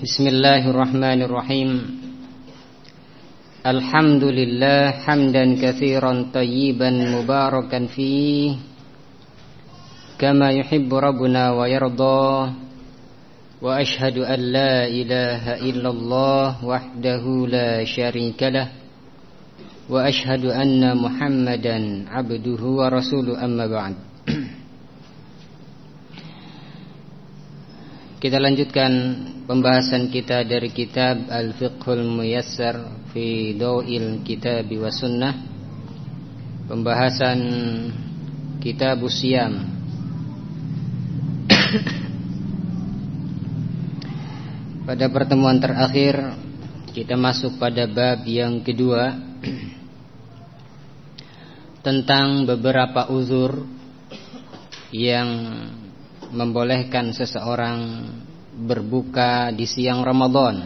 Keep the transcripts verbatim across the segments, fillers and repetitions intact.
Bismillahirrahmanirrahim. Alhamdulillah hamdan katsiran tayyiban mubarakan fihi kama yuhibbu rabbuna wa yarda. Wa ashhadu an la ilaha illallah wahdahu la syarika lah. Wa ashhadu anna Muhammadan abduhu wa rasuluhu, amma ba'd. Kita lanjutkan pembahasan kita dari kitab Al-Fiqhul Muyassar fi Daw'il Kitab wa Sunnah. Pembahasan kitab Siyam. Pada pertemuan terakhir kita masuk pada bab yang kedua tentang beberapa uzur yang membolehkan seseorang berbuka di siang Ramadan.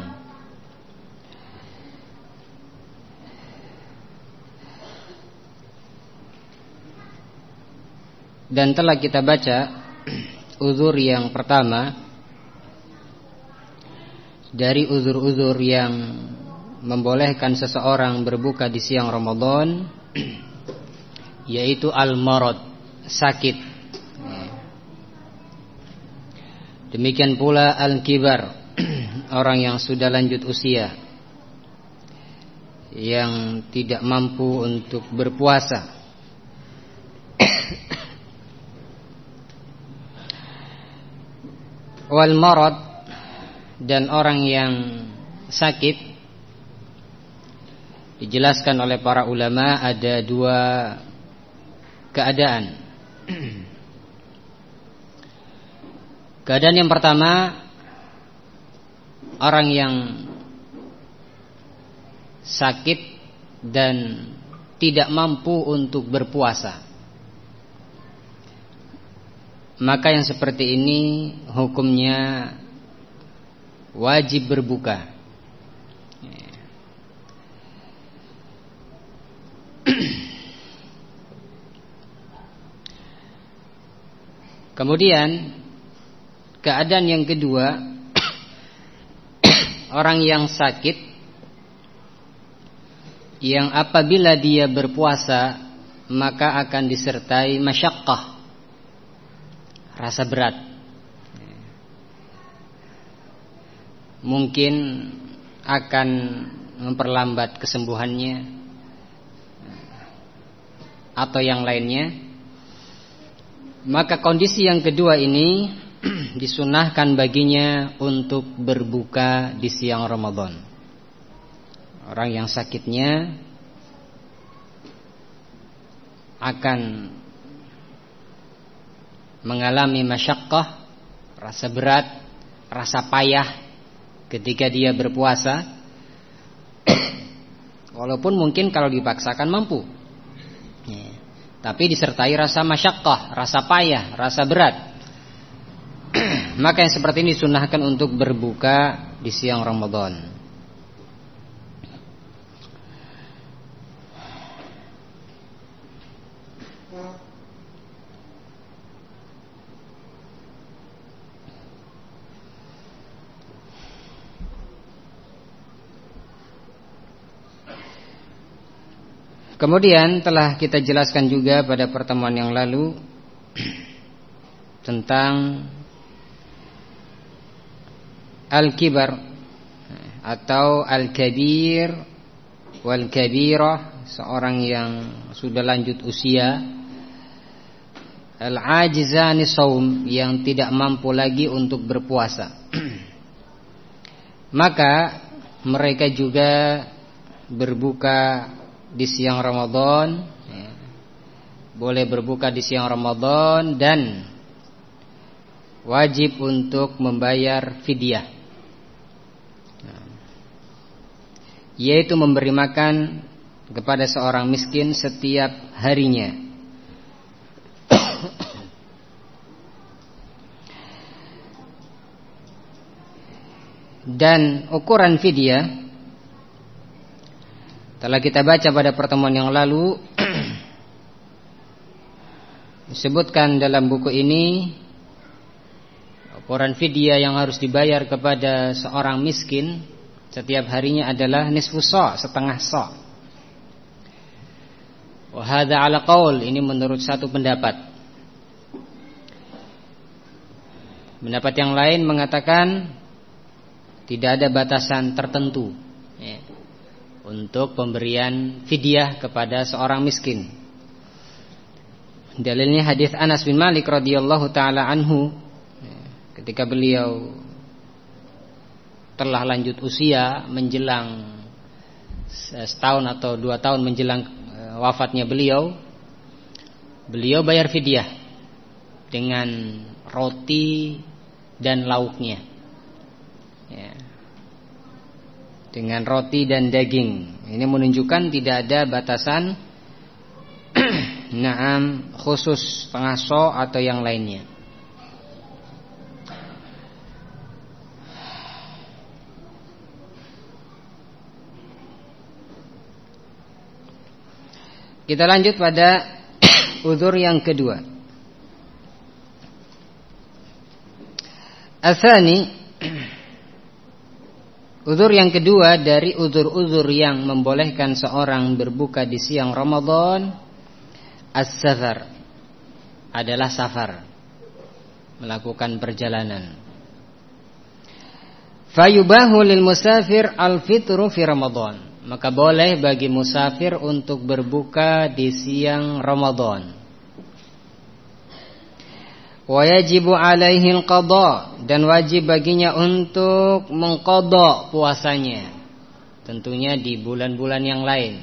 Dan telah kita baca uzur yang pertama dari uzur-uzur yang membolehkan seseorang berbuka di siang Ramadan, yaitu al-marad, sakit. Demikian pula al-kibar, orang yang sudah lanjut usia, yang tidak mampu untuk berpuasa. Wal marad, dan orang yang sakit, dijelaskan oleh para ulama ada dua keadaan. Keadaan yang pertama, orang yang sakit dan tidak mampu untuk berpuasa. Maka yang seperti ini hukumnya wajib berbuka. Kemudian keadaan yang kedua, orang yang sakit yang apabila dia berpuasa maka akan disertai masyaqqah, rasa berat. Mungkin akan memperlambat kesembuhannya atau yang lainnya. Maka kondisi yang kedua ini disunahkan baginya untuk berbuka di siang Ramadan. Orang yang sakitnya akan mengalami masyaqqah, rasa berat, rasa payah ketika dia berpuasa. Walaupun mungkin kalau dipaksakan mampu, ya, tapi disertai rasa masyaqqah, rasa payah, rasa berat. Maka yang seperti ini disunahkan untuk berbuka di siang Ramadan. Kemudian telah kita jelaskan juga pada pertemuan yang lalu tentang al-kibar atau al-kabir wal-kabirah, seorang yang sudah lanjut usia, al-ajizani shaum, yang tidak mampu lagi untuk berpuasa. Maka mereka juga berbuka di siang Ramadan, ya, boleh berbuka di siang Ramadan dan wajib untuk membayar fidyah, yaitu memberi makan kepada seorang miskin setiap harinya. Dan ukuran fidyah telah kita baca pada pertemuan yang lalu. Disebutkan dalam buku ini Ukuran fidyah yang harus dibayar kepada seorang miskin setiap harinya adalah nisfu sa', setengah sa'. Wa hadza 'ala qaul, ini menurut satu pendapat. Pendapat yang lain mengatakan tidak ada batasan tertentu ya, untuk pemberian fidyah kepada seorang miskin. Dalilnya hadis Anas bin Malik radhiyallahu taala anhu ya, ketika beliau telah lanjut usia menjelang setahun atau dua tahun menjelang wafatnya beliau, beliau bayar fidyah dengan roti dan lauknya ya, dengan roti dan daging. Ini menunjukkan tidak ada batasan naam khusus setengah so atau yang lainnya. Kita lanjut pada uzur yang kedua. Atsani, uzur yang kedua dari uzur-uzur yang membolehkan seorang berbuka di siang Ramadan, as-safar, adalah safar, melakukan perjalanan. Fayubahu lil musafir al-fitru fi Ramadan, maka boleh bagi musafir untuk berbuka di siang Ramadan. Wa yajibu alaihi al-qada, dan wajib baginya untuk mengqada puasanya, tentunya di bulan-bulan yang lain.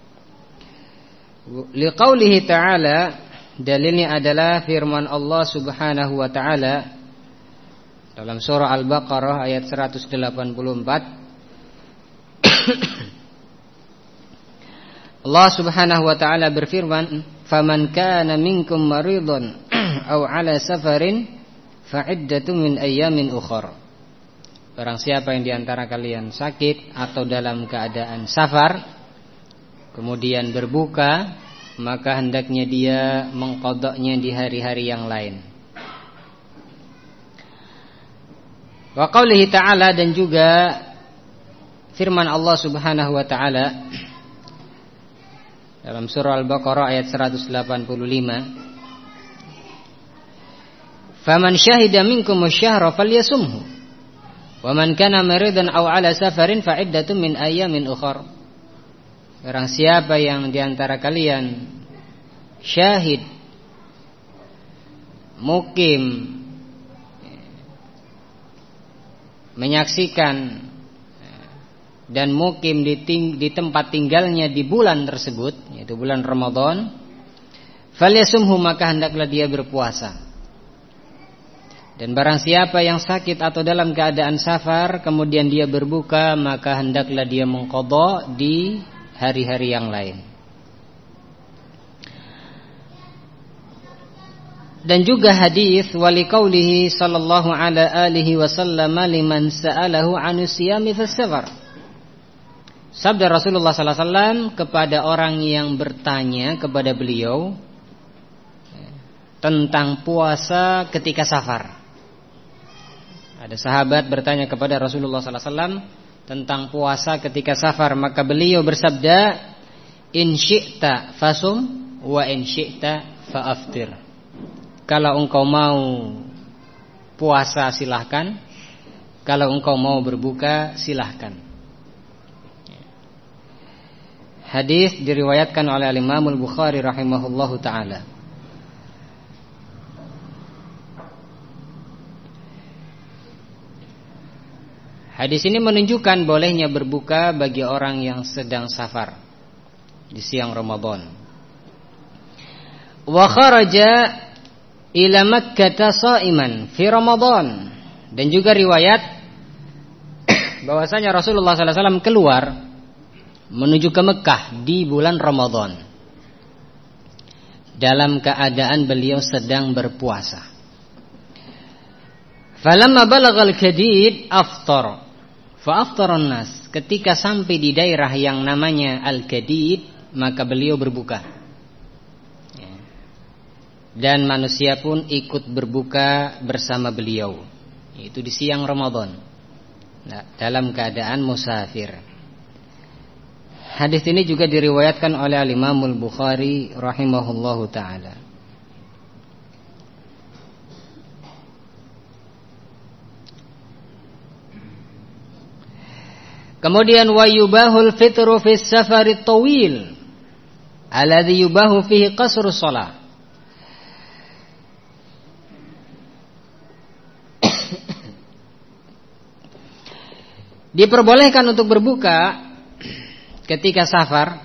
Liqaulihi ta'ala, dalilnya adalah firman Allah Subhanahu wa ta'ala dalam surah Al-Baqarah ayat seratus delapan puluh empat. Allah Subhanahu wa ta'ala berfirman, "Faman kana minkum maridun aw 'ala safarin fa'iddatun min ayyamin ukhra." Barang siapa yang di antara kalian sakit atau dalam keadaan safar kemudian berbuka, maka hendaknya dia mengqadanya di hari-hari yang lain. Wa qaulihi ta'ala, dan juga firman Allah Subhanahu wa ta'ala dalam surah Al-Baqarah ayat seratus delapan puluh lima, "Faman syahida minkum asy-syahra falyasumhu, wa man kana maridan aw 'ala safarin fa'iddatun min ayyamin ukhra." Barang siapa yang di antara kalian syahid, mukim, menyaksikan dan mukim di, ting, di tempat tinggalnya di bulan tersebut, yaitu bulan Ramadan, falyasumhu, maka hendaklah dia berpuasa. Dan barang siapa yang sakit atau dalam keadaan safar kemudian dia berbuka, maka hendaklah dia mengqadha di hari-hari yang lain. Dan juga hadis wali qaulihi sallallahu ala alihi wasallam liman sa'alahu 'an siyami fas-safar. Sabda Rasulullah sallallahu alaihi wasallam kepada orang yang bertanya kepada beliau tentang puasa ketika safar. Ada sahabat bertanya kepada Rasulullah sallallahu alaihi wasallam tentang puasa ketika safar, maka beliau bersabda, "In syi'ta fasum wa in syi'ta fa'aftir." Kalau engkau mau puasa silahkan, kalau engkau mau berbuka silahkan. Hadis diriwayatkan oleh Imam Al-Bukhari rahimahullahu taala. Hadis ini menunjukkan bolehnya berbuka bagi orang yang sedang safar di siang Ramadan. Wa kharaja ila Makkah sha'iman fi Ramadan, dan juga riwayat bahwasanya Rasulullah sallallahu alaihi wasallam keluar menuju ke Mekah di bulan Ramadan dalam keadaan beliau sedang berpuasa. Falamma balagal kadid aftar fa aftaran nas. Ketika sampai di daerah yang namanya Al-Kadid, maka beliau berbuka. Dan manusia pun ikut berbuka bersama beliau. yaitu di siang Ramadan, nah, dalam keadaan musafir. Hadis ini juga diriwayatkan oleh Al-Imam Al-Bukhari rahimahullahu taala. Kemudian wa yubahul fitru fis safarit tawil alladhi yubahu fihi qasrus shalah. Diperbolehkan untuk berbuka ketika safar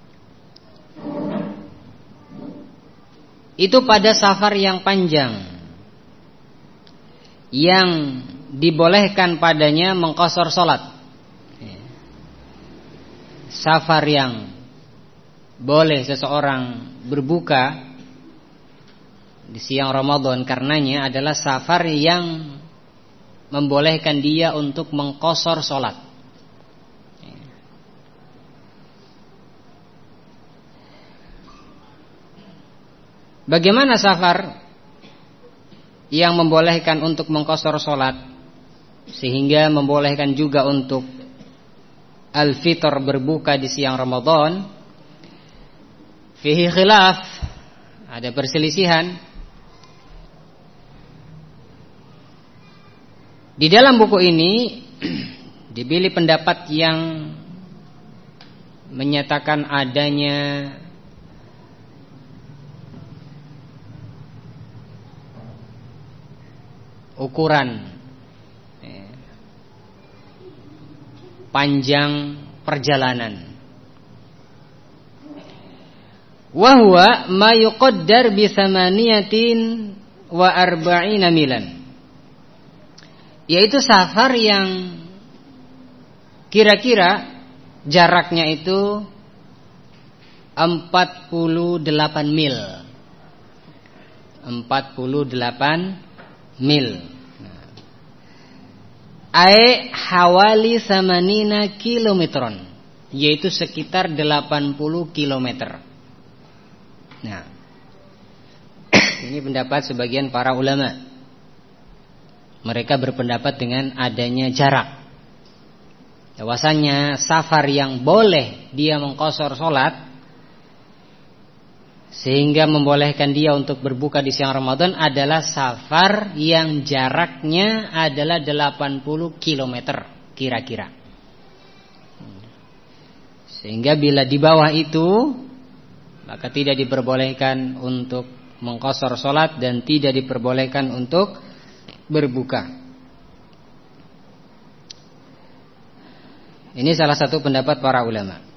itu pada safar yang panjang, yang dibolehkan padanya mengqashar salat. Safar yang boleh seseorang berbuka di siang Ramadan karenanya adalah safar yang membolehkan dia untuk mengqashar salat. Bagaimana safar yang membolehkan untuk mengqashar salat sehingga membolehkan juga untuk al-fitr berbuka di siang Ramadan? Fihi khilaf, ada perselisihan. Di dalam buku ini dipilih pendapat yang menyatakan adanya ukuran panjang perjalanan. Wa huwa ma yuqaddar bi thamaniyatin wa arba'ina milan. Yaitu safar yang kira-kira jaraknya itu empat puluh delapan mil. empat puluh delapan mil. Ai hawali samanina kilometron, yaitu sekitar delapan puluh kilometer. Nah, ini pendapat sebagian para ulama. Mereka berpendapat dengan adanya jarak. Bahwasanya safar yang boleh dia mengqashar salat sehingga membolehkan dia untuk berbuka di siang Ramadan adalah safar yang jaraknya adalah delapan puluh kilometer kira-kira. Sehingga bila di bawah itu maka tidak diperbolehkan untuk mengqashar salat dan tidak diperbolehkan untuk berbuka. Ini salah satu pendapat para ulama.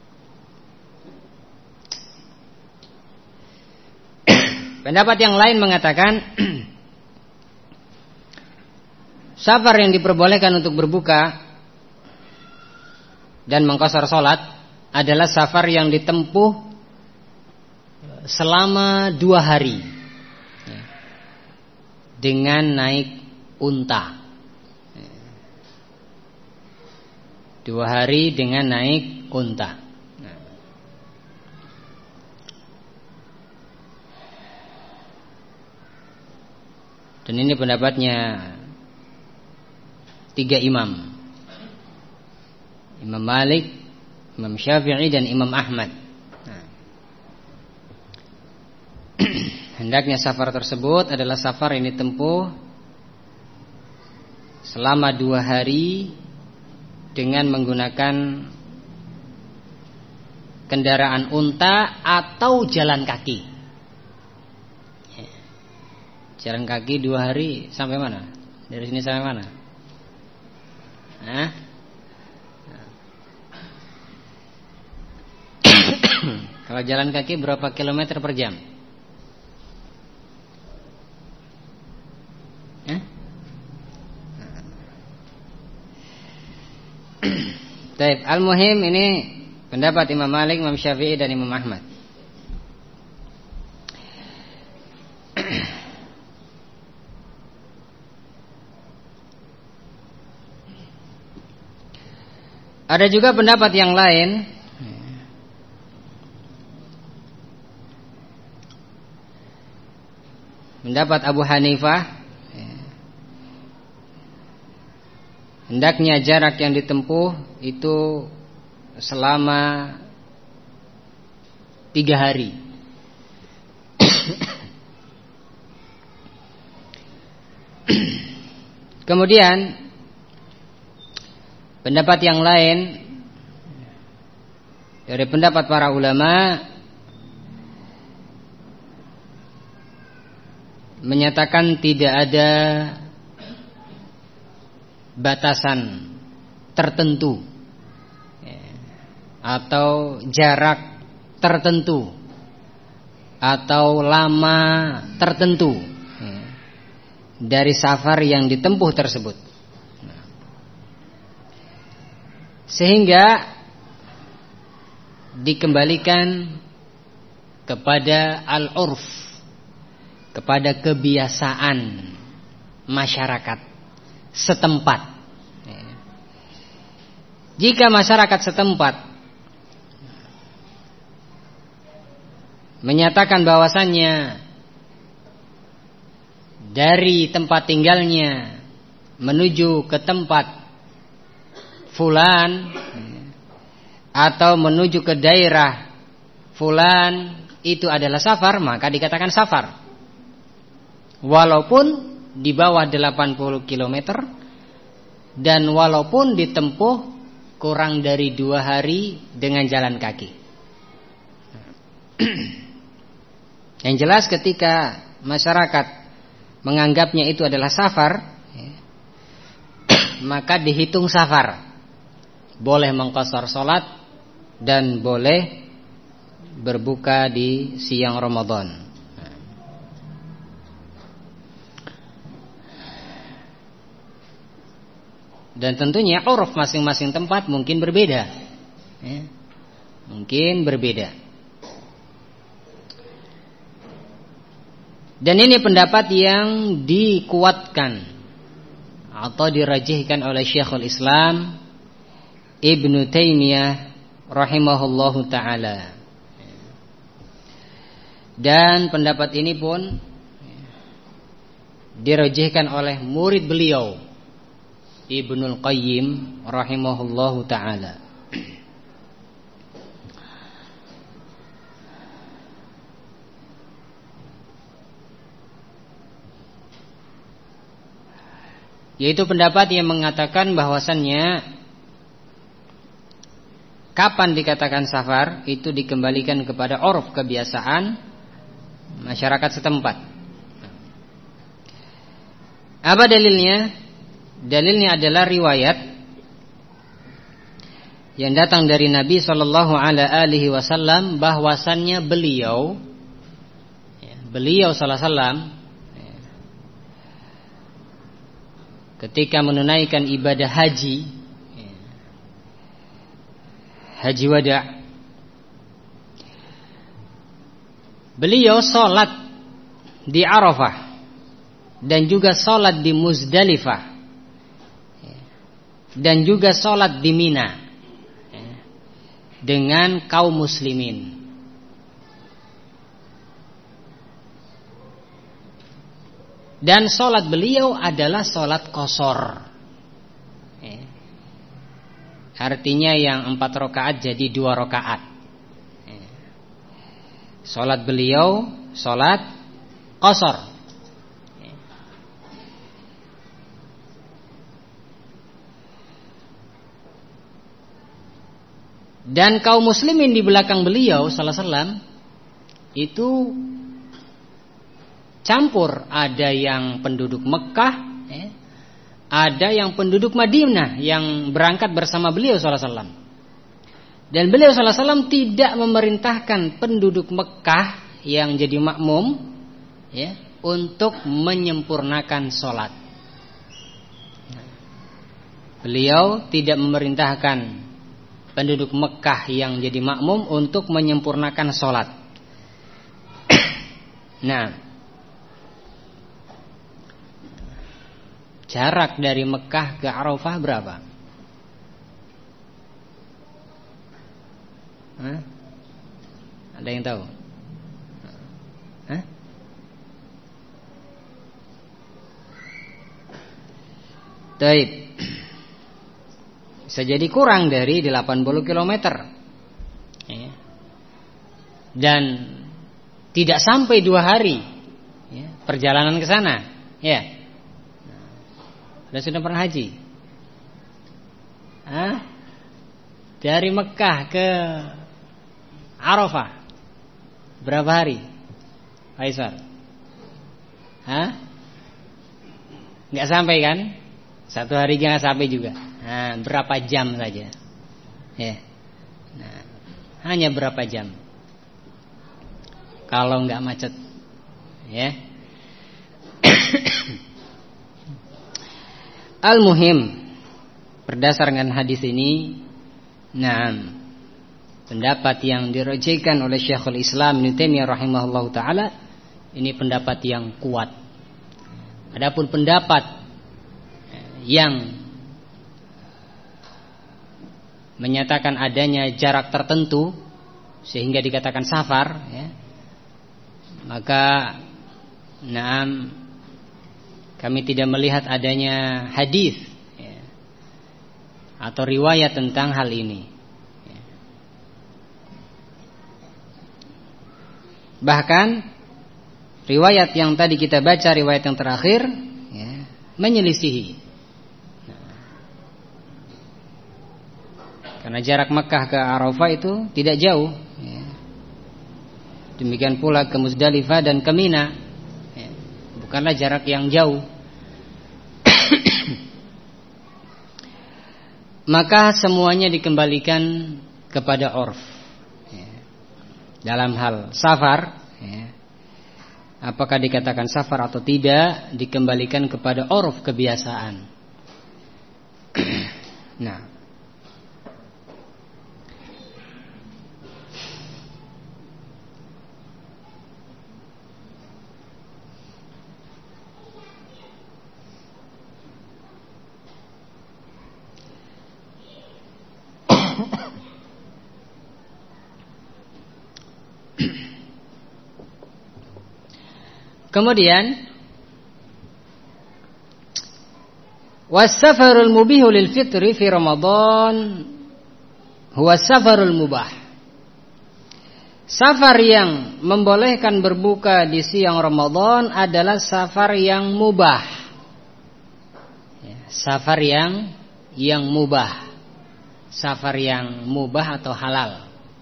Pendapat yang lain mengatakan safar yang diperbolehkan untuk berbuka dan mengqashar salat adalah safar yang ditempuh selama dua hari dengan naik unta. Dua hari dengan naik unta. Dan ini pendapatnya tiga imam, Imam Malik, Imam Syafi'i dan Imam Ahmad. Nah, hendaknya safar tersebut adalah safar yang ditempuh selama dua hari dengan menggunakan kendaraan unta atau jalan kaki. Jalan kaki dua hari sampai mana? Dari sini sampai mana? Hah? Kalau jalan kaki berapa kilometer per jam? Hah? Baik, al-muhim ini pendapat Imam Malik, Imam Syafi'i dan Imam Ahmad. Ada juga pendapat yang lain, pendapat Abu Hanifah hendaknya jarak yang ditempuh itu selama tiga hari. Kemudian pendapat yang lain dari pendapat para ulama menyatakan tidak ada batasan tertentu atau jarak tertentu atau lama tertentu dari safar yang ditempuh tersebut, sehingga dikembalikan kepada al-urf, kepada kebiasaan masyarakat setempat. Jika masyarakat setempat menyatakan bahwasannya dari tempat tinggalnya menuju ke tempat fulan atau menuju ke daerah fulan itu adalah safar, maka dikatakan safar, walaupun di bawah delapan puluh kilometer dan walaupun ditempuh kurang dari dua hari dengan jalan kaki. Yang jelas ketika masyarakat menganggapnya itu adalah safar, maka dihitung safar, boleh mengqashar salat dan boleh berbuka di siang Ramadan. Dan tentunya uruf masing-masing tempat mungkin berbeda, ya, mungkin berbeda. Dan ini pendapat yang dikuatkan atau dirajihkan oleh Syekhul Islam Ibnu Taimiyah rahimahullahu ta'ala. Dan pendapat ini pun dirajihkan oleh murid beliau Ibnul Qayyim rahimahullahu ta'ala. Yaitu pendapat yang mengatakan bahwasannya kapan dikatakan safar itu dikembalikan kepada uruf, kebiasaan masyarakat setempat. Apa dalilnya? Dalilnya adalah riwayat yang datang dari Nabi sallallahu alaihi wasallam bahwasannya beliau beliau sallallahu alaihi wasallam ketika menunaikan ibadah haji, haji wada, beliau sholat di Arafah dan juga sholat di Muzdalifah dan juga sholat di Mina dengan kaum muslimin. Dan sholat beliau adalah sholat qashar, artinya yang empat rakaat jadi dua rakaat. Sholat beliau sholat qashar. Dan kaum muslimin di belakang beliau sallallahu alaihi wasallam itu campur, ada yang penduduk Mekah, eh, ada yang penduduk Madinah yang berangkat bersama beliau sallallahu alaihi wasallam. Dan beliau sallallahu alaihi wasallam tidak memerintahkan penduduk Mekah yang jadi makmum, ya, untuk menyempurnakan sholat. Beliau tidak memerintahkan penduduk Mekah yang jadi makmum untuk menyempurnakan sholat. Nah, jarak dari Mekah ke Arafah berapa? Hah? Ada yang tahu? Hah? Baik. bisa jadi kurang dari delapan puluh kilometer, ya. Dan tidak sampai dua hari, ya, perjalanan ke sana, ya. Nah, sudah pernah haji? Hah? Dari Mekah ke Arafah berapa hari, Faisal? Hah? Nggak sampai kan? Satu hari nggak sampai juga. Nah, berapa jam saja? Ya. Nah, hanya berapa jam? Kalau nggak macet, ya. Al-muhim, berdasarkan hadis ini, nah, pendapat yang dirujukkan oleh Syekhul Islam Ibnu Taimiyah rahimahullahu taala ini pendapat yang kuat. Adapun pendapat yang menyatakan adanya jarak tertentu sehingga dikatakan safar, ya, maka naam kami tidak melihat adanya hadis, ya, atau riwayat tentang hal ini, ya. Bahkan riwayat yang tadi kita baca, riwayat yang terakhir, ya, menyelisihi. Karena jarak Mekah ke Arafah itu tidak jauh, ya. Demikian pula ke Muzdalifah dan ke Mina, ya, bukanlah jarak yang jauh. Maka semuanya dikembalikan kepada urf, ya. Dalam hal safar, ya, apakah dikatakan safar atau tidak dikembalikan kepada urf, kebiasaan. Nah, kemudian was-safarul mubihu lil fitri fi Ramadan huwa safarul mubah. Safar yang membolehkan berbuka di siang Ramadan adalah safar yang mubah. Safar yang yang mubah. Safar yang mubah atau halal.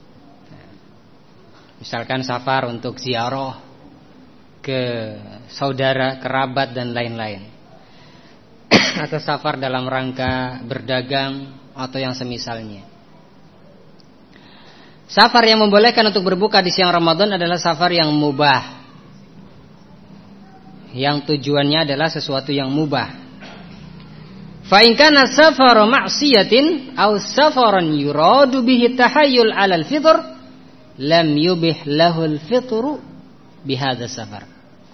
Misalkan safar untuk ziarah ke saudara, kerabat dan lain-lain. Atau safar dalam rangka berdagang atau yang semisalnya. Safar yang membolehkan untuk berbuka di siang Ramadan adalah safar yang mubah, yang tujuannya adalah sesuatu yang mubah. Fa in kana safaru ma'siyatin aw safaran yuradu bihi tahayyul 'ala al-fitr lam yubih lahu al-fitru bihadza safar.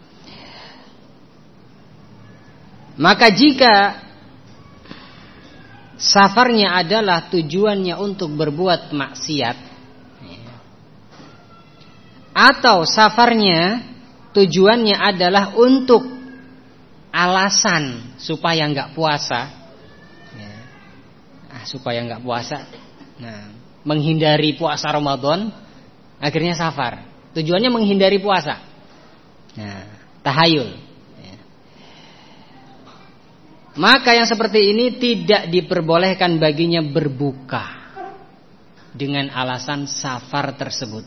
Maka jika safarnya adalah tujuannya untuk berbuat maksiat, atau safarnya tujuannya adalah untuk alasan supaya nggak puasa, ya, ah, supaya nggak puasa, nah, menghindari puasa Ramadan, akhirnya safar. Tujuannya menghindari puasa, nah, tahayul. Maka yang seperti ini tidak diperbolehkan baginya berbuka dengan alasan safar tersebut.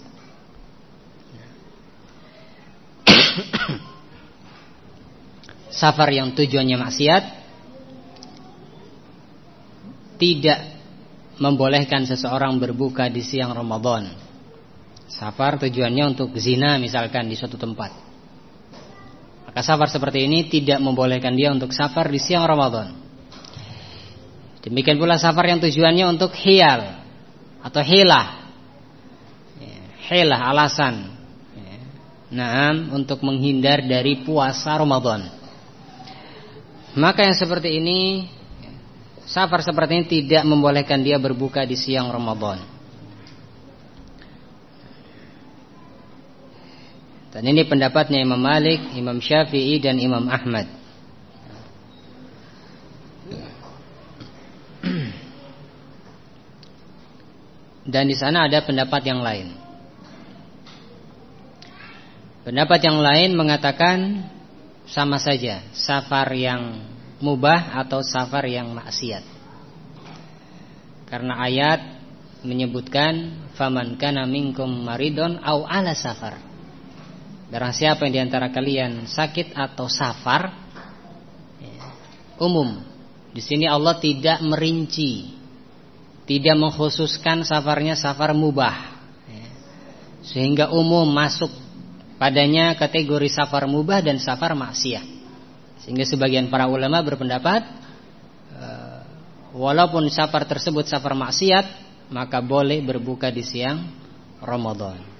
Safar yang tujuannya maksiat tidak membolehkan seseorang berbuka di siang Ramadan. Safar tujuannya untuk zina misalkan di suatu tempat, maka safar seperti ini tidak membolehkan dia untuk safar di siang Ramadan. Demikian pula safar yang tujuannya untuk hiyal atau hilah, hilah alasan, nah, untuk menghindar dari puasa Ramadan. Maka yang seperti ini, safar seperti ini tidak membolehkan dia berbuka di siang Ramadan. Dan ini pendapatnya Imam Malik, Imam Syafi'i dan Imam Ahmad. Dan di sana ada pendapat yang lain. Pendapat yang lain mengatakan sama saja, safar yang mubah atau safar yang maksiat. Karena ayat menyebutkan faman kana minkum maridon au ala safar. Barang siapa yang diantara kalian sakit atau safar, ya, umum. Di sini Allah tidak merinci, tidak mengkhususkan safarnya safar mubah, ya, sehingga umum masuk padanya kategori safar mubah dan safar maksiat. Sehingga sebagian para ulama berpendapat uh, walaupun safar tersebut safar maksiat, maka boleh berbuka di siang Ramadan.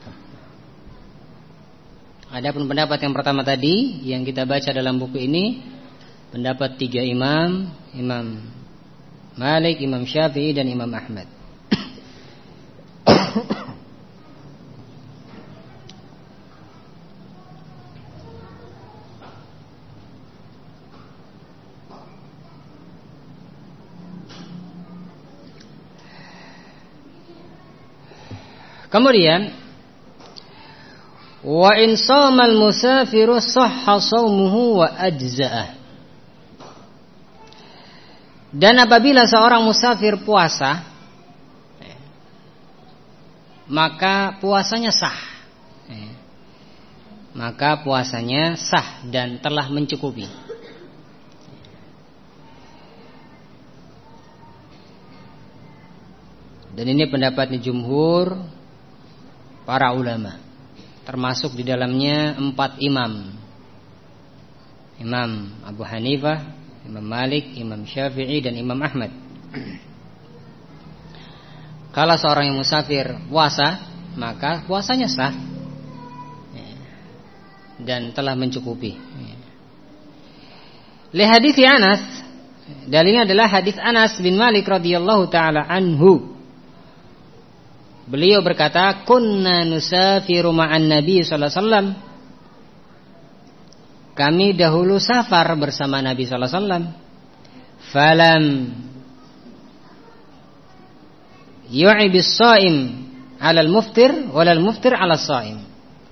Adapun pendapat yang pertama tadi yang kita baca dalam buku ini, pendapat tiga imam, Imam Malik, Imam Syafi'i dan Imam Ahmad. Kemudian wa in shamal musafiru sahha shaumuhu wa ajza'ah. Dan apabila seorang musafir puasa, maka puasanya sah. Maka puasanya sah dan telah mencukupi. Dan ini pendapatnya jumhur para ulama, termasuk di dalamnya empat imam, Imam Abu Hanifah, Imam Malik, Imam Syafi'i dan Imam Ahmad. Kalau seorang yang musafir puasa, maka puasanya sah dan telah mencukupi. Li hadits Anas, dalilnya adalah hadits Anas bin Malik radhiyallahu taala anhu. Beliau berkata, kunna nusafiru ma'an Nabi sallallahu alaihi wasallam. Kami dahulu safar bersama Nabi sallallahu alaihi wasallam. Falam yu'ibis shaim 'alal muftir walal muftir 'alas shaim.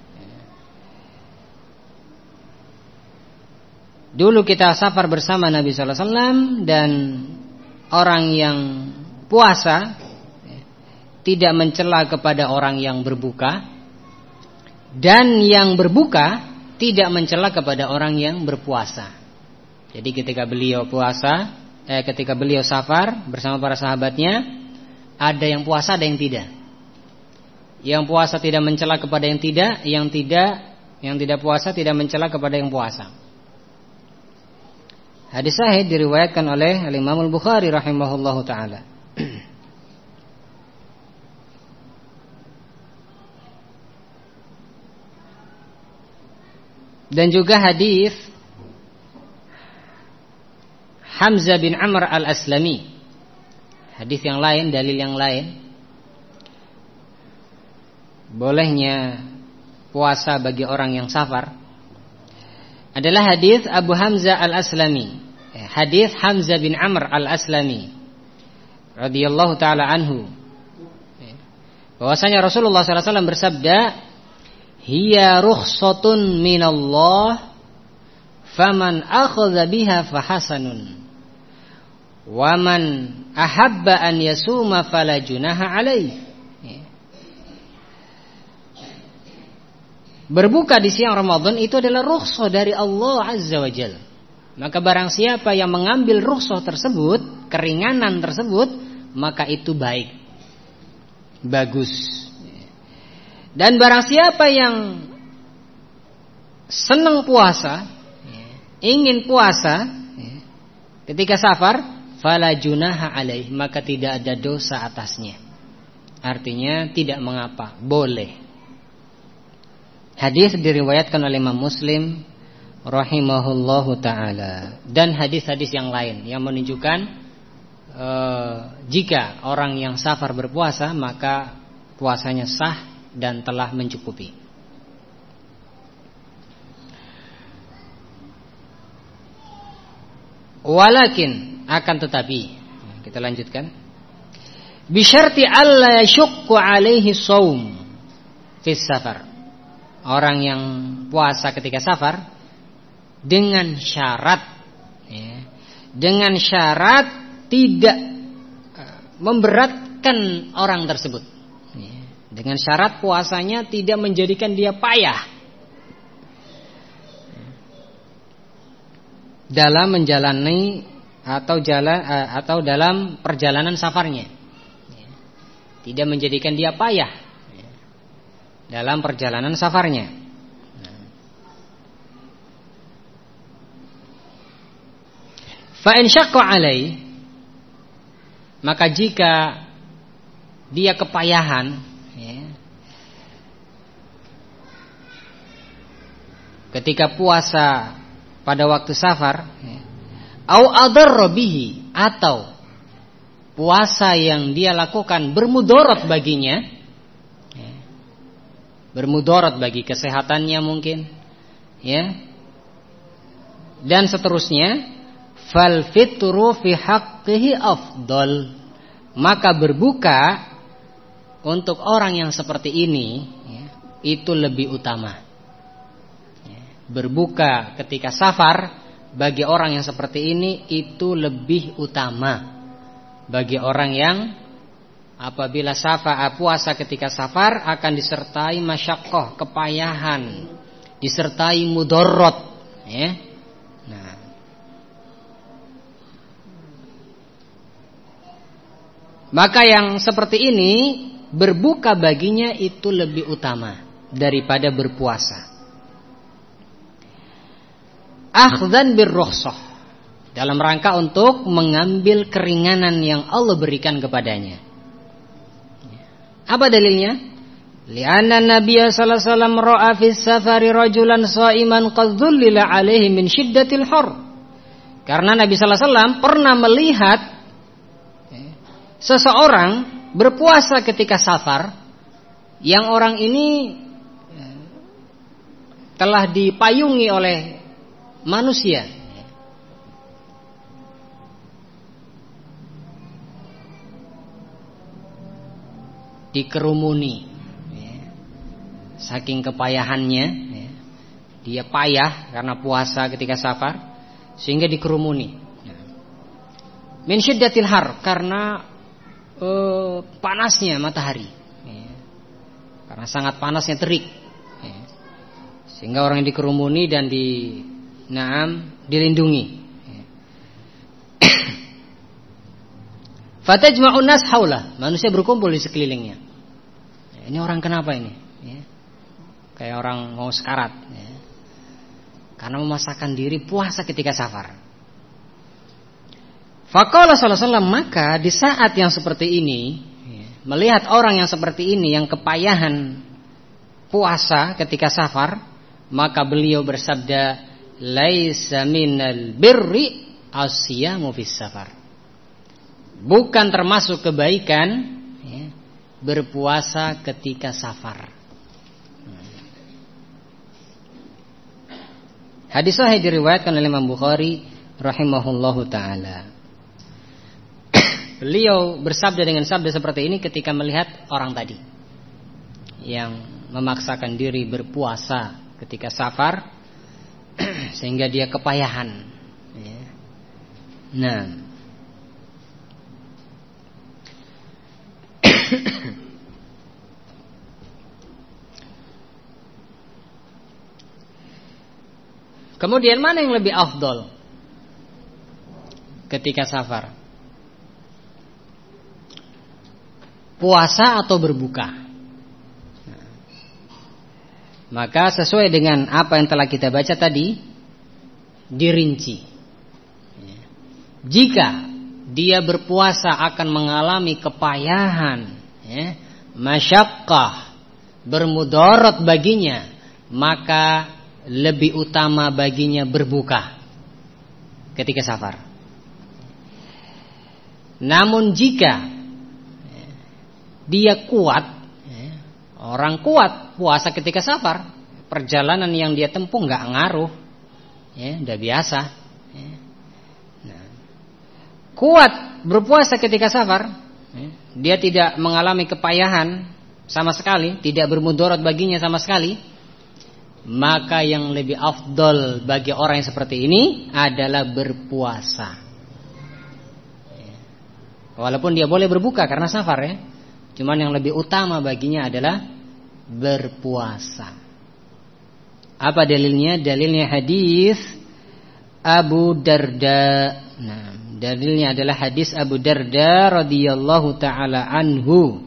Dulu kita safar bersama Nabi sallallahu alaihi wasallam dan orang yang puasa tidak mencela kepada orang yang berbuka, dan yang berbuka tidak mencela kepada orang yang berpuasa. Jadi ketika beliau puasa, eh, ketika beliau safar bersama para sahabatnya, ada yang puasa, ada yang tidak. Yang puasa tidak mencela kepada yang tidak, yang tidak, yang tidak puasa tidak mencela kepada yang puasa. Hadis sahih diriwayatkan oleh Imam Al-Bukhari rahimahullahu taala. Dan juga hadis Hamzah bin Amr al-Aslami, hadis yang lain, dalil yang lain bolehnya puasa bagi orang yang safar adalah hadis Abu Hamzah al-Aslami, hadis Hamzah bin Amr al-Aslami radhiyallahu taala anhu, bahwasanya Rasulullah sallallahu alaihi wasallam bersabda, hiya rukhsatun minallah faman akhadha biha fahasanun wa man ahabba an yasuma fala junaha alaih. Berbuka di siang Ramadan itu adalah rukhsah dari Allah Azza wa Jalla. Maka barang siapa yang mengambil rukhsah tersebut, keringanan tersebut, maka itu baik, bagus. Dan barang siapa yang senang puasa, ingin puasa ketika safar, fala junaha alaih, maka tidak ada dosa atasnya. Artinya tidak mengapa, boleh. Hadis diriwayatkan oleh Imam Muslim rahimahullahu taala, dan hadis-hadis yang lain yang menunjukkan e, jika orang yang safar berpuasa, maka puasanya sah dan telah mencukupi. Walakin, akan tetapi, kita lanjutkan. Bisyarti alla yashukku alaihi shaum fi safar. Orang yang puasa ketika safar dengan syarat ya, dengan syarat tidak memberatkan orang tersebut ya, dengan syarat puasanya tidak menjadikan dia payah dalam menjalani atau jalan atau dalam perjalanan safarnya, tidak menjadikan dia payah dalam perjalanan safarnya. Fa in syaqqa alai, maka jika dia kepayahan ya, ketika puasa pada waktu safar ya, au adarra bihi, atau puasa yang dia lakukan bermudarat baginya ya, bermudarat bagi kesehatannya mungkin ya, dan seterusnya, fal fitru fi haqqihi afdal, maka berbuka untuk orang yang seperti ini ya, itu lebih utama ya, berbuka ketika safar bagi orang yang seperti ini itu lebih utama bagi orang yang apabila safar puasa ketika safar akan disertai masyaqqah, kepayahan, disertai mudarat ya. Nah, maka yang seperti ini berbuka baginya itu lebih utama daripada berpuasa. Akhdhan birrukhsah, dalam rangka untuk mengambil keringanan yang Allah berikan kepadanya. Apa dalilnya? Li'anna Nabiya sallallahu alaihi wasallam ra'a fi safari rajulan sha'iman qad dhullila alaihi min syiddatil har. Karena Nabi sallallahu alaihi wasallam pernah melihat seseorang berpuasa ketika safar, yang orang ini telah dipayungi oleh manusia, dikerumuni saking kepayahannya, dia payah karena puasa ketika safar sehingga dikerumuni. Min syiddatil har, karena Uh, panasnya matahari ya. Karena sangat panasnya terik ya. Sehingga orang yang dikerumuni dan di naam dilindungi ya. Fatajma'un nas haula, manusia berkumpul di sekelilingnya ya, ini orang kenapa ini ya? Kayak orang mau sekarat ya. Karena memaksakan diri puasa ketika safar. Faqala sallallahu alaihi wasallam, maka di saat yang seperti ini melihat orang yang seperti ini yang kepayahan puasa ketika safar, maka beliau bersabda, laisa minal birri asyamu fis safar, bukan termasuk kebaikan ya, berpuasa ketika safar. Hadis sahih diriwayatkan oleh Imam Bukhari rahimahullahu taala. Beliau bersabda dengan sabda seperti ini ketika melihat orang tadi yang memaksakan diri berpuasa ketika safar sehingga dia kepayahan. Nah, kemudian mana yang lebih afdol ketika safar? Puasa atau berbuka? Nah, maka sesuai dengan apa yang telah kita baca tadi, dirinci. Jika dia berpuasa akan mengalami kepayahan, ya, masyaqqah, bermudarat baginya, maka lebih utama baginya berbuka ketika safar. Namun jika dia kuat, orang kuat puasa ketika safar, perjalanan yang dia tempuh nggak ngaruh, ya, udah biasa. Nah, kuat berpuasa ketika safar, dia tidak mengalami kepayahan sama sekali, tidak bermudarat baginya sama sekali, maka yang lebih afdol bagi orang yang seperti ini adalah berpuasa. Walaupun dia boleh berbuka karena safar ya, cuman yang lebih utama baginya adalah berpuasa. Apa dalilnya? Dalilnya hadis Abu Darda. Nah, dalilnya adalah hadis Abu Darda radhiyallahu taala anhu.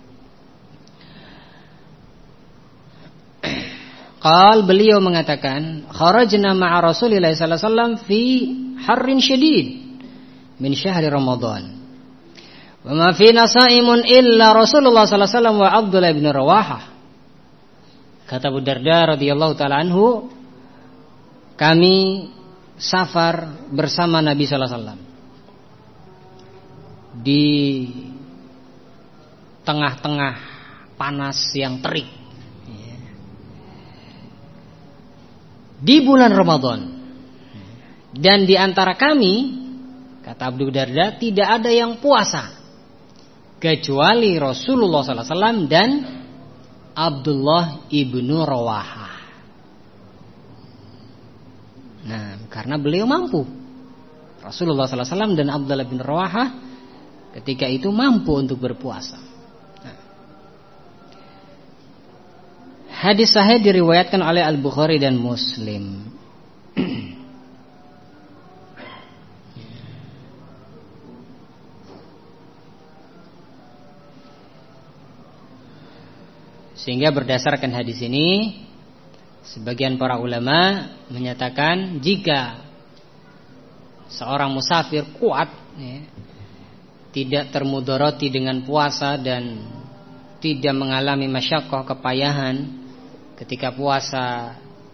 Qal, beliau mengatakan, kharajna ma'a Rasulillah sallallahu alaihi wasallam fi harrin syadid min syahri Ramadan. Wa ma fina sha'imun illa Rasulullah sallallahu alaihi wasallam wa Abdullah bin Rawahah. Kata Abu Darda radhiyallahu taala anhu, kami safar bersama Nabi sallallahu alaihi wasallam di tengah-tengah panas yang terik di bulan Ramadan, dan di antara kami, kata Abu Darda, tidak ada yang puasa kecuali Rasulullah sallallahu alaihi wasallam dan Abdullah ibnu Rawahah. Nah, karena beliau mampu, Rasulullah sallallahu alaihi wasallam dan Abdullah bin Rawahah ketika itu mampu untuk berpuasa. Nah, hadis sahih diriwayatkan oleh Al-Bukhari dan Muslim. Sehingga berdasarkan hadis ini, sebagian para ulama menyatakan jika seorang musafir kuat ya, tidak termudarati dengan puasa dan tidak mengalami masyaqqah, kepayahan ketika puasa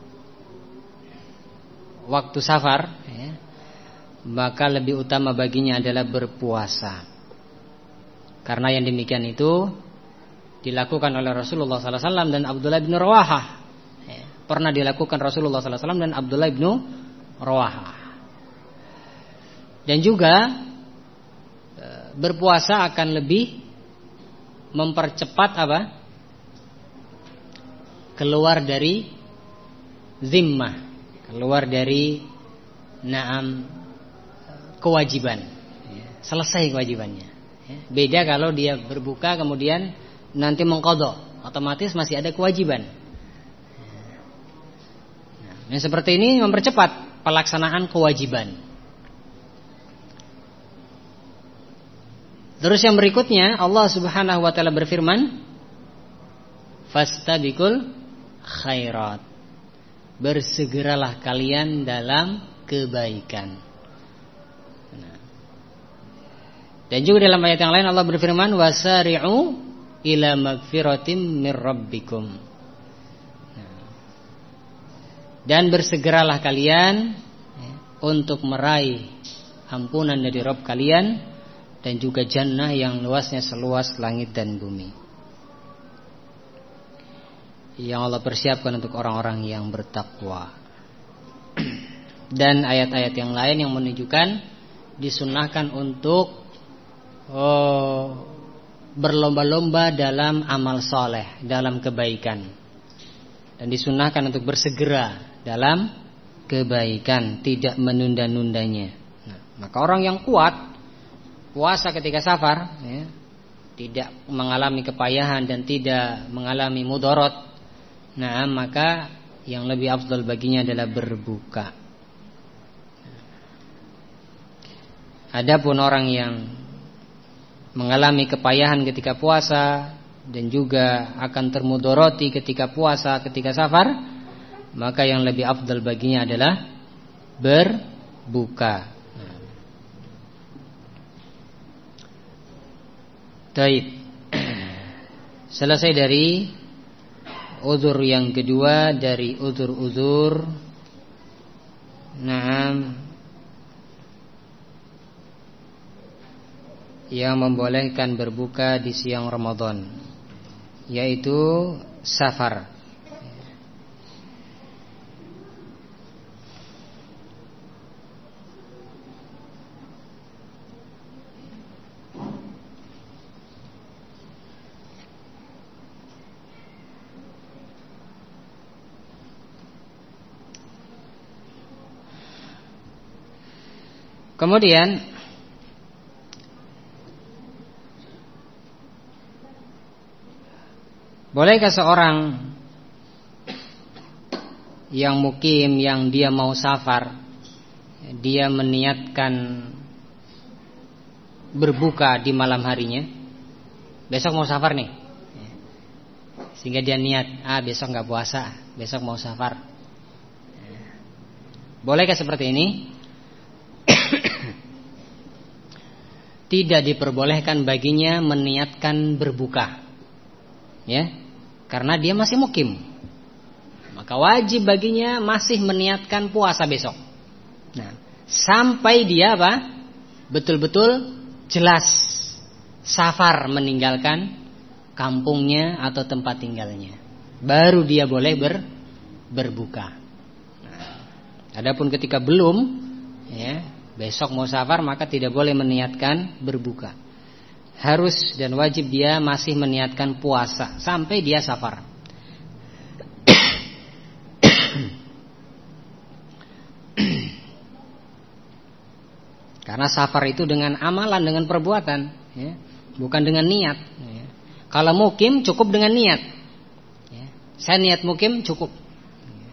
waktu safar ya, maka lebih utama baginya adalah berpuasa. Karena yang demikian itu dilakukan oleh Rasulullah sallallahu alaihi wasallam dan Abdullah bin Rawahah. Ya, pernah dilakukan Rasulullah sallallahu alaihi wasallam dan Abdullah bin Rawahah. Dan juga e, berpuasa akan lebih mempercepat apa? Keluar dari zimmah, keluar dari naam kewajiban. Ya, selesai kewajibannya. Ya, beda kalau dia berbuka kemudian nanti mengqadha, otomatis masih ada kewajiban. Nah, yang seperti ini mempercepat pelaksanaan kewajiban. Terus yang berikutnya Allah Subhanahu wa taala berfirman, fastabiqul khairat. Bersegeralah kalian dalam kebaikan. Nah. Dan juga dalam ayat yang lain Allah berfirman, wasari'u ila magfiratim mir rabbikum. Dan bersegeralah kalian ya, untuk meraih ampunan dari Rabb kalian dan juga jannah yang luasnya seluas langit dan bumi, yang Allah persiapkan untuk orang-orang yang bertakwa. Dan ayat-ayat yang lain yang menunjukkan disunnahkan untuk oh, berlomba-lomba dalam amal soleh, dalam kebaikan, dan disunahkan untuk bersegera dalam kebaikan, tidak menunda-nundanya. Nah, maka orang yang kuat puasa ketika safar, ya, tidak mengalami kepayahan dan tidak mengalami mudarat, nah maka yang lebih afdal baginya adalah berbuka. Adapun orang yang mengalami kepayahan ketika puasa dan juga akan termudoroti ketika puasa ketika safar, maka yang lebih afdal baginya adalah berbuka. Baik. Selesai dari uzur yang kedua dari uzur-uzur Naam yang membolehkan berbuka di siang Ramadan, yaitu safar. Kemudian bolehkah seorang yang mukim, yang dia mau safar, dia meniatkan berbuka di malam harinya? Besok mau safar nih, sehingga dia niat, ah besok gak puasa, besok mau safar. Bolehkah seperti ini? Tidak diperbolehkan baginya meniatkan berbuka, ya, karena dia masih mukim. Maka wajib baginya masih meniatkan puasa besok. Nah, sampai dia apa? Betul-betul jelas safar, meninggalkan kampungnya atau tempat tinggalnya, baru dia boleh ber, berbuka. Nah, adapun ketika belum, ya, besok mau safar, maka tidak boleh meniatkan berbuka. Harus dan wajib dia masih meniatkan puasa sampai dia safar. Karena safar itu dengan amalan, dengan perbuatan, ya, bukan dengan niat, ya. Kalau mukim cukup dengan niat, ya. Saya niat mukim cukup, ya.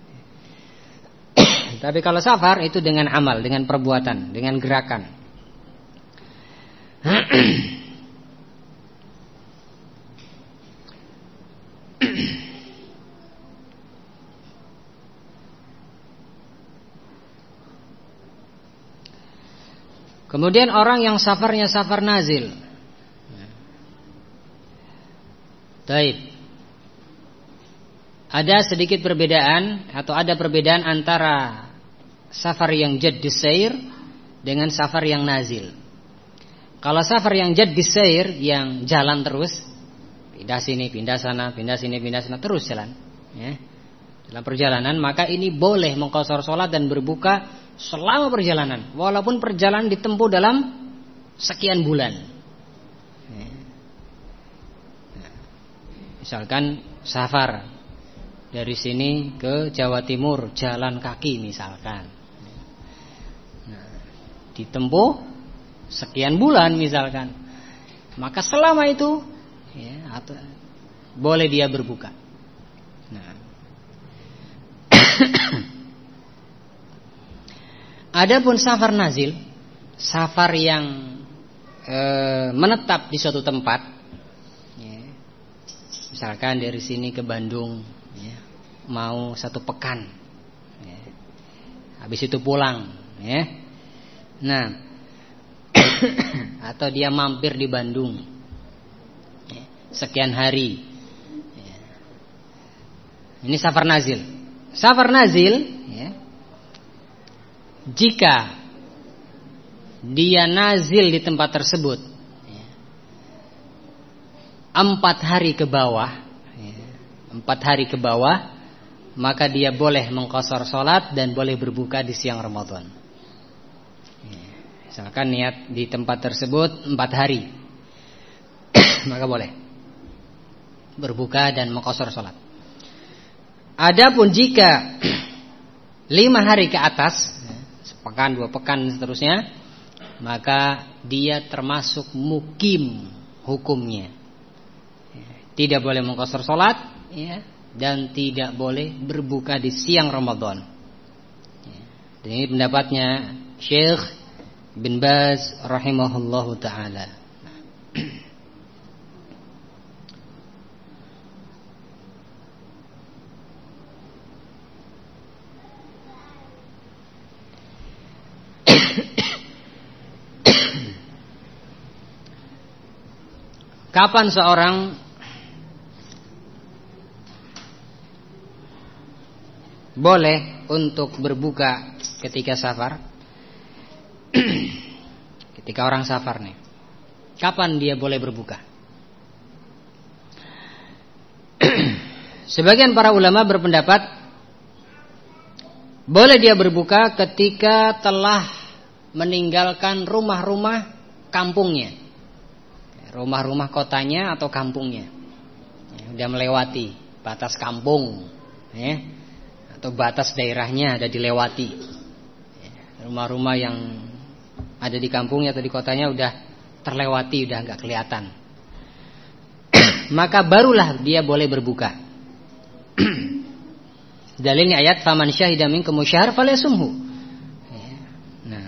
Tapi kalau safar itu dengan amal, dengan perbuatan, dengan gerakan. Kemudian orang yang safarnya safar nazil. Taib. Ada sedikit perbedaan atau ada perbedaan antara safar yang jaddis sair dengan safar yang nazil. Kalau safar yang jaddis sair, yang jalan terus, pindah sini, pindah sana, pindah sini, pindah sana, terus jalan, ya. Dalam perjalanan, maka ini boleh mengqashar salat dan berbuka selama perjalanan, walaupun perjalanan ditempuh dalam sekian bulan. Misalkan safar dari sini ke Jawa Timur jalan kaki misalkan, nah, ditempuh sekian bulan misalkan, maka selama itu, ya, atau boleh dia berbuka. Nah, adapun safar nazil, safar yang e, menetap di suatu tempat, ya, misalkan dari sini ke Bandung, ya, mau satu pekan, ya, habis itu pulang, ya. Nah, atau dia mampir di Bandung, ya, sekian hari, ya. Ini safar nazil. Safar nazil, ya, jika dia nazil di tempat tersebut, ya, empat hari ke bawah, ya, empat hari ke bawah, maka dia boleh mengqashar salat dan boleh berbuka di siang Ramadan. Ya, misalkan niat di tempat tersebut empat hari, maka boleh berbuka dan mengqashar salat. Adapun jika lima hari ke atas, sepekan, dua pekan, seterusnya, maka dia termasuk mukim hukumnya. Tidak boleh mengqashar salat, ya, dan tidak boleh berbuka di siang Ramadan. Dan ini pendapatnya Syekh bin Baz rahimahullahu ta'ala. Kapan seorang boleh untuk berbuka ketika safar? Ketika orang safar nih, kapan dia boleh berbuka? Sebagian para ulama berpendapat boleh dia berbuka ketika telah meninggalkan rumah-rumah kampungnya, rumah-rumah kotanya atau kampungnya, ya, udah melewati batas kampung, ya, atau batas daerahnya ada dilewati, ya, rumah-rumah yang ada di kampungnya atau di kotanya udah terlewati, udah nggak kelihatan. Maka barulah dia boleh berbuka. Dalilnya ayat faman syahida minkum syahr falyasumhu. Nah.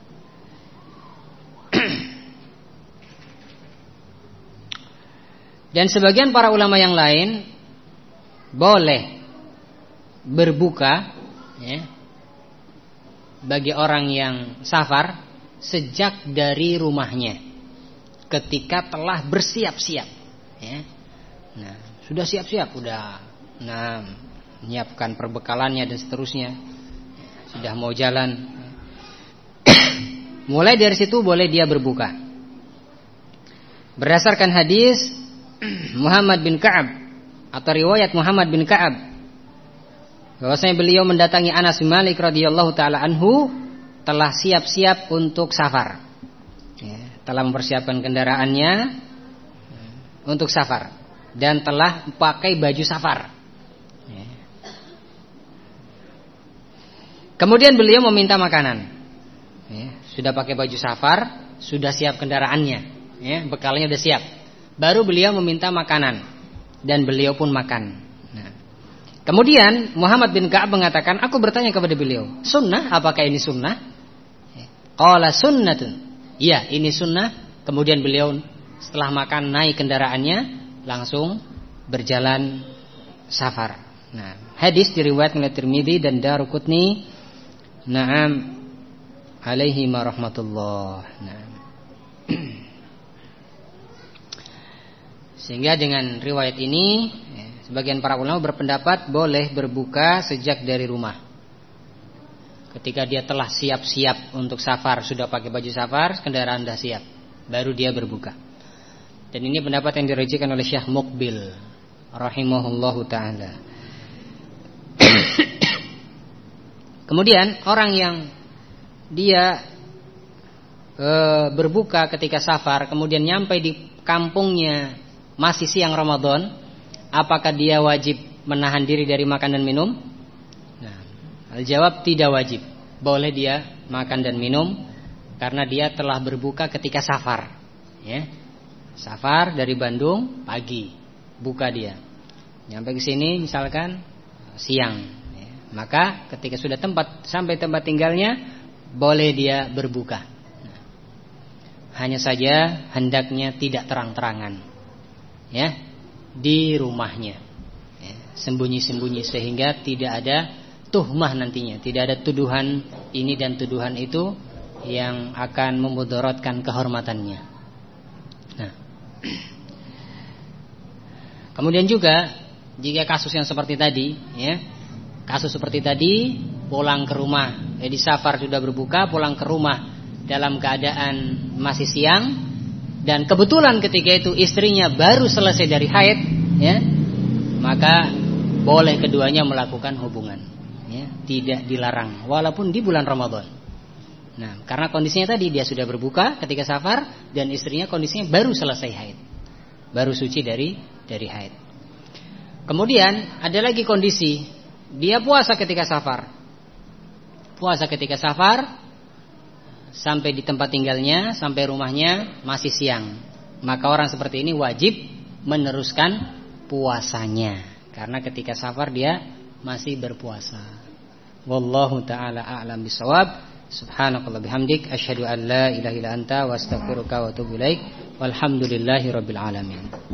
Dan sebagian para ulama yang lain boleh berbuka ya, bagi orang yang safar sejak dari rumahnya, ketika telah bersiap-siap ya. Nah, sudah siap-siap, udah nah menyiapkan perbekalannya dan seterusnya, sudah mau jalan. Mulai dari situ boleh dia berbuka. Berdasarkan hadis Muhammad bin Ka'ab atau riwayat Muhammad bin Ka'ab, bahwasanya beliau mendatangi Anas bin Malik radhiyallahu taala anhu telah siap-siap untuk safar ya, telah mempersiapkan kendaraannya untuk safar dan telah pakai baju safar ya. Kemudian beliau meminta makanan ya, sudah pakai baju safar, sudah siap kendaraannya ya, bekalnya sudah siap, baru beliau meminta makanan dan beliau pun makan. Nah, kemudian Muhammad bin Ka'ab mengatakan, aku bertanya kepada beliau, sunnah, apakah ini sunnah? Qala sunnatun. Iya, ini sunnah. Kemudian beliau setelah makan naik kendaraannya langsung berjalan safar. Nah, hadis diriwayatkan oleh Tirmidzi dan Daruqutni. Naam alaihi marahmatullah. Nah. Sehingga dengan riwayat ini ya, sebagian para ulama berpendapat boleh berbuka sejak dari rumah. Ketika dia telah siap-siap untuk safar, sudah pakai baju safar, kendaraan sudah siap, baru dia berbuka. Dan ini pendapat yang diriwayatkan oleh Syekh Muqbil rahimahullahu taala. Kemudian orang yang dia e, berbuka ketika safar, kemudian nyampe di kampungnya masih siang Ramadan, apakah dia wajib menahan diri dari makan dan minum? Nah, al-jawab tidak wajib. Boleh dia makan dan minum karena dia telah berbuka ketika safar. Ya. Safar dari Bandung pagi, buka dia. Nyampe ke sini misalkan siang. Ya. Maka ketika sudah tempat sampai tempat tinggalnya, boleh dia berbuka. Nah, hanya saja hendaknya tidak terang-terangan. Ya, di rumahnya ya, sembunyi-sembunyi sehingga tidak ada tuhmah nantinya, tidak ada tuduhan ini dan tuduhan itu yang akan memudaratkan kehormatannya. Nah, kemudian juga jika kasus yang seperti tadi ya, kasus seperti tadi pulang ke rumah, jadi safar sudah berbuka, pulang ke rumah dalam keadaan masih siang, dan kebetulan ketika itu istrinya baru selesai dari haid, ya, maka boleh keduanya melakukan hubungan, ya, tidak dilarang, walaupun di bulan Ramadan. Nah, karena kondisinya tadi dia sudah berbuka ketika safar dan istrinya kondisinya baru selesai haid, baru suci dari dari haid. Kemudian ada lagi kondisi dia puasa ketika safar, puasa ketika safar. Sampai di tempat tinggalnya, sampai rumahnya masih siang, maka orang seperti ini wajib meneruskan puasanya, karena ketika safar dia masih berpuasa. Wallahu ta'ala a'lam bishawab. Subhanakallah bihamdik, asyhadu an la ilaha illa anta wa astaghfiruka wa atubu ilaik. Walhamdulillahi rabbil alamin.